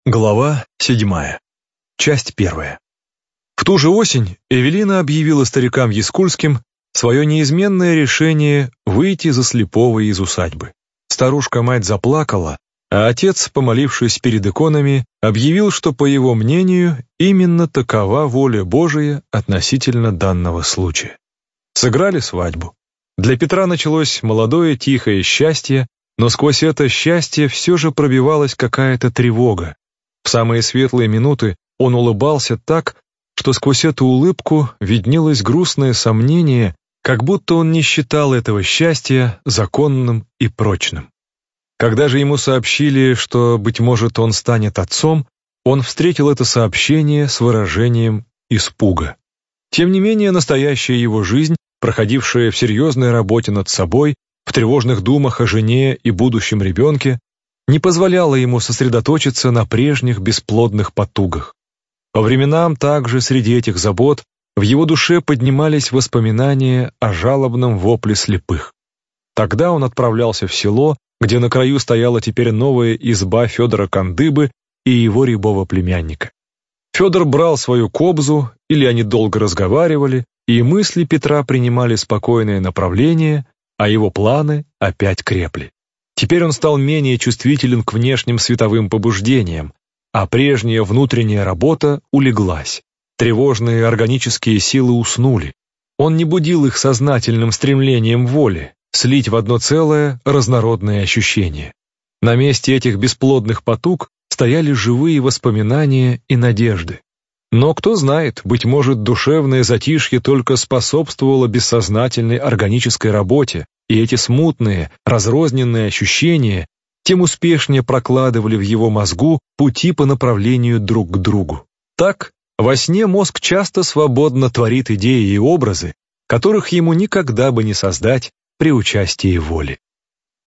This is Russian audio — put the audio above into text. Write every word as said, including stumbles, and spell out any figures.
Глава седьмая. Часть первая. В ту же осень Эвелина объявила старикам Яскульским свое неизменное решение выйти за слепого из усадьбы. Старушка-мать заплакала, а отец, помолившись перед иконами, объявил, что, по его мнению, именно такова воля Божия относительно данного случая. Сыграли свадьбу. Для Петра началось молодое тихое счастье, но сквозь это счастье все же пробивалась какая-то тревога. В самые светлые минуты он улыбался так, что сквозь эту улыбку виднелось грустное сомнение, как будто он не считал этого счастья законным и прочным. Когда же ему сообщили, что, быть может, он станет отцом, он встретил это сообщение с выражением испуга. Тем не менее, настоящая его жизнь, проходившая в серьезной работе над собой, в тревожных думах о жене и будущем ребенке, не позволяла ему сосредоточиться на прежних бесплодных потугах. По временам также среди этих забот в его душе поднимались воспоминания о жалобном вопле слепых. Тогда он отправлялся в село, где на краю стояла теперь новая изба Федора Кандыбы и его рябого племянника. Федор брал свою кобзу, или они долго разговаривали, и мысли Петра принимали спокойное направление, а его планы опять крепли. Теперь он стал менее чувствителен к внешним световым побуждениям, а прежняя внутренняя работа улеглась. Тревожные органические силы уснули. Он не будил их сознательным стремлением воли слить в одно целое разнородные ощущения. На месте этих бесплодных потуг стояли живые воспоминания и надежды. Но кто знает, быть может, душевное затишье только способствовало бессознательной органической работе, и эти смутные, разрозненные ощущения тем успешнее прокладывали в его мозгу пути по направлению друг к другу. Так, во сне мозг часто свободно творит идеи и образы, которых ему никогда бы не создать при участии воли.